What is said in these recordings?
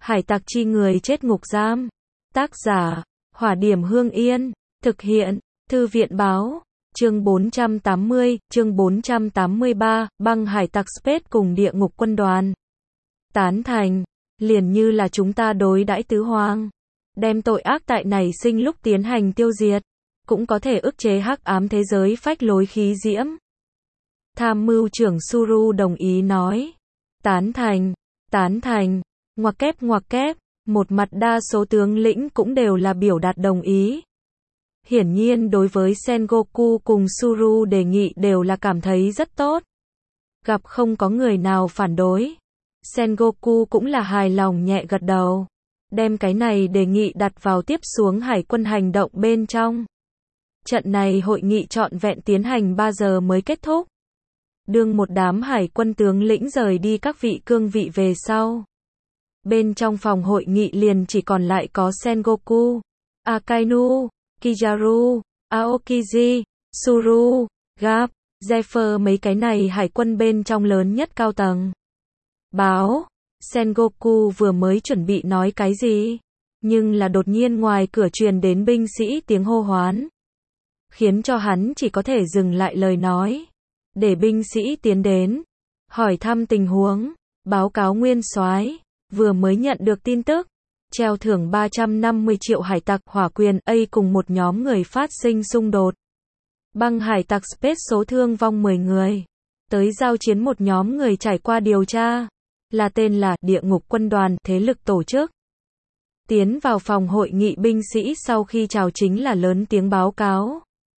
Hải tặc chi người chết ngục giam. Tác giả, Hỏa Điểm Hương Yên. Thực hiện, Thư viện báo. Chương 480, chương 483, băng hải tặc Space cùng địa ngục quân đoàn. Tán thành, liền như là chúng ta đối đãi tứ hoang. Đem tội ác tại nảy sinh lúc tiến hành tiêu diệt. Cũng có thể ức chế hắc ám thế giới phách lối khí diễm. Tham mưu trưởng Suru đồng ý nói. Tán thành, ngoặc kép, một mặt đa số tướng lĩnh cũng đều là biểu đạt đồng ý. Hiển nhiên đối với Sengoku cùng Suru đề nghị đều là cảm thấy rất tốt. Gặp không có người nào phản đối. Sengoku cũng là hài lòng nhẹ gật đầu. Đem cái này đề nghị đặt vào tiếp xuống hải quân hành động bên trong. Trận này hội nghị trọn vẹn tiến hành 3 giờ mới kết thúc. Đương một đám hải quân tướng lĩnh rời đi các vị cương vị về sau. Bên trong phòng hội nghị liền chỉ còn lại có Sengoku, Akainu, Kizaru, Aokiji, Suru, Garp, Zephyr mấy cái này hải quân bên trong lớn nhất cao tầng. Báo, Sengoku vừa mới chuẩn bị nói cái gì, nhưng là đột nhiên ngoài cửa truyền đến binh sĩ tiếng hô hoán. Khiến cho hắn chỉ có thể dừng lại lời nói. Để binh sĩ tiến đến, hỏi thăm tình huống, báo cáo nguyên soái, vừa mới nhận được tin tức, treo thưởng 350 triệu hải tặc hỏa quyền A cùng một nhóm người phát sinh xung đột. Băng hải tặc Space số thương vong 10 người. Tới giao chiến một nhóm người trải qua điều tra, là tên là Địa ngục quân đoàn thế lực tổ chức. Tiến vào phòng hội nghị binh sĩ sau khi chào chính là lớn tiếng báo cáo.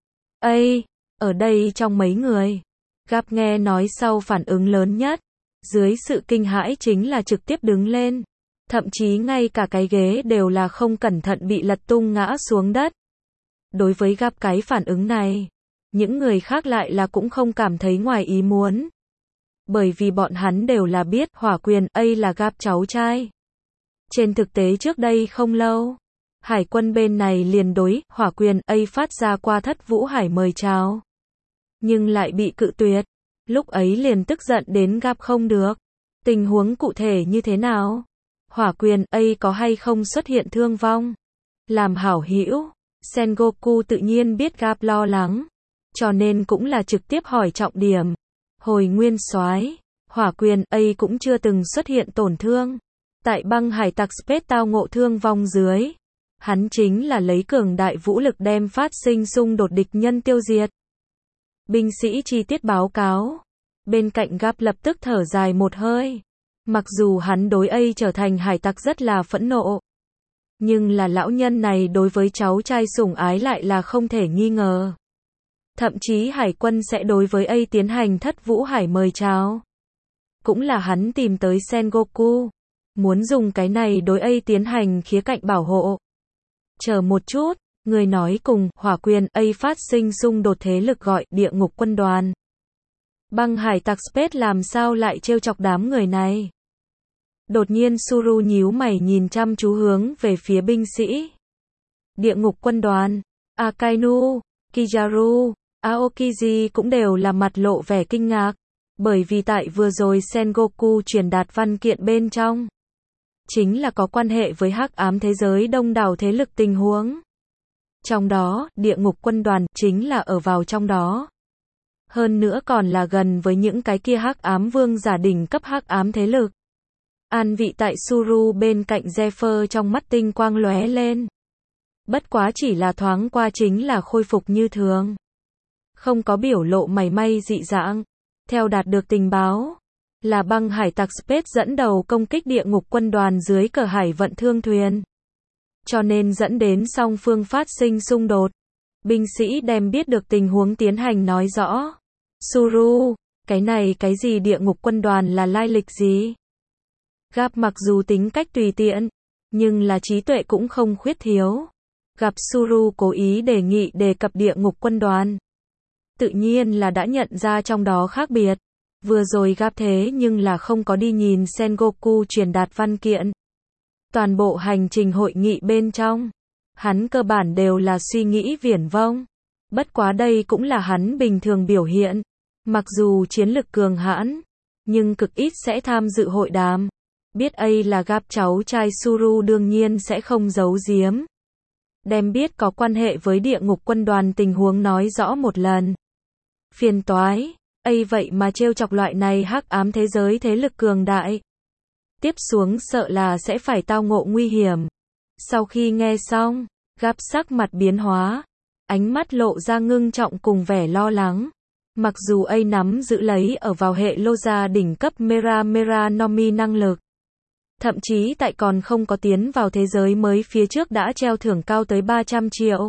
Ở đây trong mấy người. Garp nghe nói sau phản ứng lớn nhất. Dưới sự kinh hãi chính là trực tiếp đứng lên. Thậm chí ngay cả cái ghế đều là không cẩn thận bị lật tung ngã xuống đất. Đối với Garp cái phản ứng này, những người khác lại là cũng không cảm thấy ngoài ý muốn. Bởi vì bọn hắn đều là biết hỏa quyền A là Garp cháu trai. Trên thực tế trước đây không lâu, hải quân bên này liền đối hỏa quyền A phát ra qua Thất Vũ Hải mời chào. Nhưng lại bị cự tuyệt. Lúc ấy liền tức giận đến Garp không được. Tình huống cụ thể như thế nào? Hỏa quyền A có hay không xuất hiện thương vong? Làm hảo hữu, Sengoku tự nhiên biết Garp lo lắng. Cho nên cũng là trực tiếp hỏi trọng điểm. Hồi nguyên soái, hỏa quyền A cũng chưa từng xuất hiện tổn thương. Tại băng hải tặc Space tao ngộ thương vong dưới. Hắn chính là lấy cường đại vũ lực đem phát sinh xung đột địch nhân tiêu diệt. Binh sĩ chi tiết báo cáo. Bên cạnh Garp lập tức thở dài một hơi. Mặc dù hắn đối A trở thành hải tặc rất là phẫn nộ. Nhưng là lão nhân này đối với cháu trai sủng ái lại là không thể nghi ngờ. Thậm chí hải quân sẽ đối với A tiến hành Thất Vũ Hải mời chào. Cũng là hắn tìm tới Sengoku. Muốn dùng cái này đối A tiến hành khía cạnh bảo hộ. Chờ một chút, người nói cùng hỏa quyền A phát sinh xung đột thế lực gọi Địa ngục quân đoàn. Băng hải tặc Space làm sao lại trêu chọc đám người này? Đột nhiên Suru nhíu mày nhìn chăm chú hướng về phía binh sĩ. Địa ngục quân đoàn, Akainu, Kizaru, Aokiji cũng đều là mặt lộ vẻ kinh ngạc. Bởi vì tại vừa rồi Sengoku truyền đạt văn kiện bên trong. Chính là có quan hệ với hắc ám thế giới đông đảo thế lực tình huống. Trong đó, địa ngục quân đoàn chính là ở vào trong đó. Hơn nữa còn là gần với những cái kia hắc ám vương giả đỉnh cấp hắc ám thế lực. An vị tại Suru bên cạnh Zephyr trong mắt tinh quang lóe lên. Bất quá chỉ là thoáng qua chính là khôi phục như thường. Không có biểu lộ mảy may dị dạng. Theo đạt được tình báo, là băng hải tặc Space dẫn đầu công kích địa ngục quân đoàn dưới cờ hải vận thương thuyền. Cho nên dẫn đến song phương phát sinh xung đột. Binh sĩ đem biết được tình huống tiến hành nói rõ. Suru, cái này cái gì địa ngục quân đoàn là lai lịch gì? Garp mặc dù tính cách tùy tiện, nhưng là trí tuệ cũng không khuyết thiếu. Gặp Suru cố ý đề nghị đề cập địa ngục quân đoàn. Tự nhiên là đã nhận ra trong đó khác biệt. Vừa rồi Garp thế nhưng là không có đi nhìn Sengoku truyền đạt văn kiện. Toàn bộ hành trình hội nghị bên trong, hắn cơ bản đều là suy nghĩ viển vông. Bất quá đây cũng là hắn bình thường biểu hiện. Mặc dù chiến lực cường hãn, nhưng cực ít sẽ tham dự hội đàm. Biết ấy là gap cháu trai Suru đương nhiên sẽ không giấu giếm. Đem biết có quan hệ với địa ngục quân đoàn tình huống nói rõ một lần. Phiền toái, ấy vậy mà trêu chọc loại này hắc ám thế giới thế lực cường đại. Tiếp xuống sợ là sẽ phải tao ngộ nguy hiểm. Sau khi nghe xong, gap sắc mặt biến hóa, ánh mắt lộ ra ngưng trọng cùng vẻ lo lắng. Mặc dù ấy nắm giữ lấy ở vào hệ lô gia đỉnh cấp Mera Mera Nomi năng lực. Thậm chí tại còn không có tiến vào thế giới mới phía trước đã treo thưởng cao tới 300 triệu.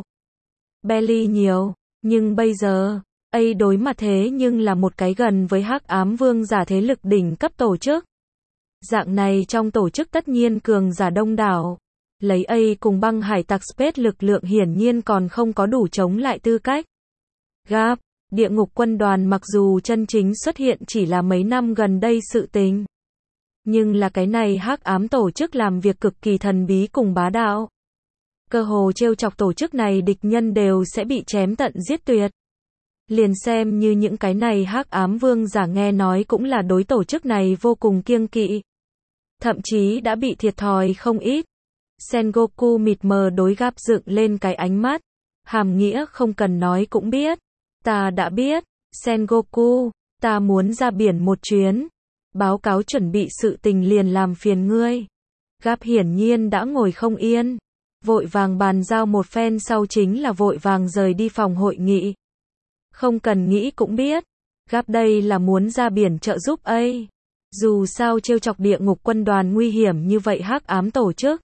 Belly nhiều, nhưng bây giờ, ấy đối mặt thế nhưng là một cái gần với hắc ám vương giả thế lực đỉnh cấp tổ chức. Dạng này trong tổ chức tất nhiên cường giả đông đảo. Lấy ấy cùng băng hải tặc Space lực lượng hiển nhiên còn không có đủ chống lại tư cách. Gap, địa ngục quân đoàn mặc dù chân chính xuất hiện chỉ là mấy năm gần đây sự tình. Nhưng là cái này hắc ám tổ chức làm việc cực kỳ thần bí cùng bá đạo. Cơ hồ trêu chọc tổ chức này địch nhân đều sẽ bị chém tận giết tuyệt. Liền xem như những cái này hắc ám vương giả nghe nói cũng là đối tổ chức này vô cùng kiêng kỵ. Thậm chí đã bị thiệt thòi không ít. Sengoku mịt mờ đối gap dựng lên cái ánh mắt. Hàm nghĩa không cần nói cũng biết. Ta đã biết, Sengoku, ta muốn ra biển một chuyến. Báo cáo chuẩn bị sự tình liền làm phiền ngươi. Gap hiển nhiên đã ngồi không yên. Vội vàng bàn giao một phen sau chính là vội vàng rời đi phòng hội nghị. Không cần nghĩ cũng biết. Gap đây là muốn ra biển trợ giúp ấy. Dù sao trêu chọc địa ngục quân đoàn nguy hiểm như vậy hắc ám tổ chức.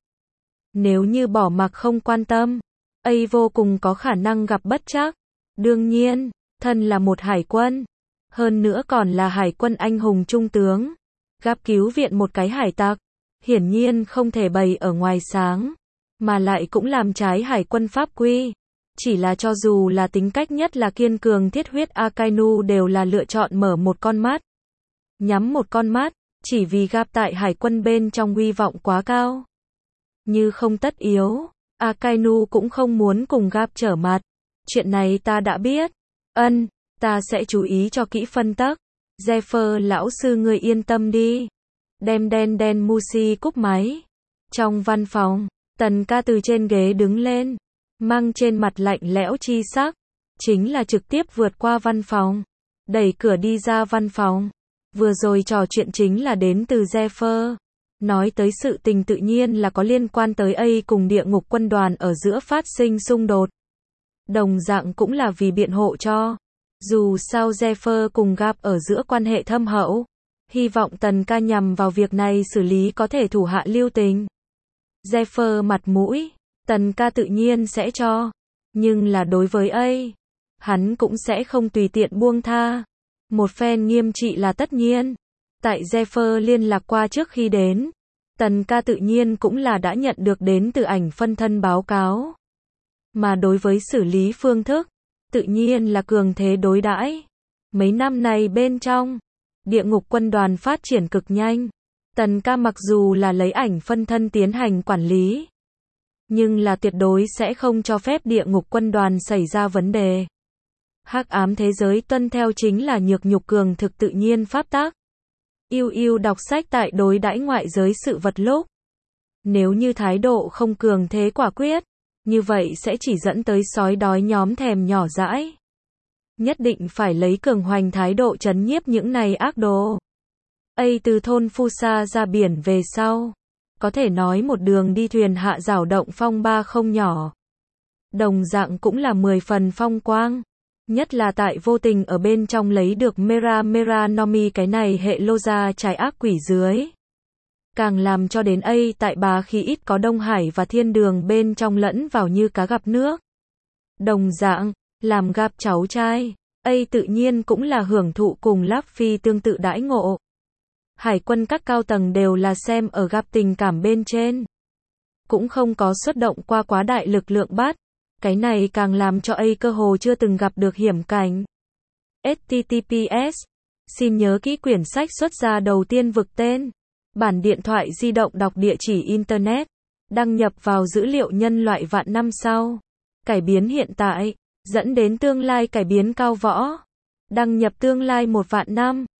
Nếu như bỏ mặc không quan tâm, ấy vô cùng có khả năng gặp bất trắc. Đương nhiên, thân là một hải quân. Hơn nữa còn là hải quân anh hùng trung tướng. Gap cứu viện một cái hải tặc. Hiển nhiên không thể bày ở ngoài sáng. Mà lại cũng làm trái hải quân pháp quy. Chỉ là cho dù là tính cách nhất là kiên cường thiết huyết Akainu đều là lựa chọn mở một con mắt. Nhắm một con mắt, chỉ vì gap tại hải quân bên trong uy vọng quá cao. Như không tất yếu, Akainu cũng không muốn cùng gap trở mặt. Chuyện này ta đã biết. Ta sẽ chú ý cho kỹ phân tắc. Zephyr lão sư ngươi yên tâm đi. Đem đen Mushi cúp máy. Trong văn phòng, Tần ca từ trên ghế đứng lên. Mang trên mặt lạnh lẽo chi sắc. Chính là trực tiếp vượt qua văn phòng. Đẩy cửa đi ra văn phòng. Vừa rồi trò chuyện chính là đến từ Zephyr. Nói tới sự tình tự nhiên là có liên quan tới A cùng địa ngục quân đoàn ở giữa phát sinh xung đột. Đồng dạng cũng là vì biện hộ cho. Dù sao Zephyr cùng gap ở giữa quan hệ thâm hậu. Hy vọng Tần ca nhằm vào việc này xử lý có thể thủ hạ lưu tình. Zephyr mặt mũi, Tần ca tự nhiên sẽ cho. Nhưng là đối với A, hắn cũng sẽ không tùy tiện buông tha. Một phen nghiêm trị là tất nhiên. Tại Zephyr liên lạc qua trước khi đến, Tần ca tự nhiên cũng là đã nhận được đến từ ảnh phân thân báo cáo. Mà đối với xử lý phương thức, tự nhiên là cường thế đối đãi. Mấy năm này bên trong, địa ngục quân đoàn phát triển cực nhanh. Tần ca mặc dù là lấy ảnh phân thân tiến hành quản lý, nhưng là tuyệt đối sẽ không cho phép địa ngục quân đoàn xảy ra vấn đề. Hắc ám thế giới tuân theo chính là nhược nhục cường thực tự nhiên pháp tắc. Yêu đọc sách tại đối đãi ngoại giới sự vật lúc. Nếu như thái độ không cường thế quả quyết, như vậy sẽ chỉ dẫn tới sói đói nhóm thèm nhỏ dãi. Nhất định phải lấy cường hoành thái độ trấn nhiếp những này ác đồ. Từ thôn Fusa ra biển về sau, có thể nói một đường đi thuyền hạ rảo động phong ba không nhỏ. Đồng dạng cũng là 10 phần phong quang. Nhất là tại vô tình ở bên trong lấy được Mera Mera Nomi cái này hệ lô gia trái ác quỷ dưới. Càng làm cho đến A tại bá khí ít có Đông Hải và Thiên Đường bên trong lẫn vào như cá gặp nước. Đồng dạng, làm gap cháu trai, A tự nhiên cũng là hưởng thụ cùng Luffy tương tự đãi ngộ. Hải quân các cao tầng đều là xem ở gap tình cảm bên trên. Cũng không có xuất động qua quá đại lực lượng bắt. Cái này càng làm cho A cơ hồ chưa từng gặp được hiểm cảnh. HTTPS. Xin nhớ kỹ quyển sách xuất ra đầu tiên vực tên. Bản điện thoại di động đọc địa chỉ Internet. Đăng nhập vào dữ liệu nhân loại vạn năm sau. Cải biến hiện tại. Dẫn đến tương lai cải biến cao võ. Đăng nhập tương lai 1 vạn năm.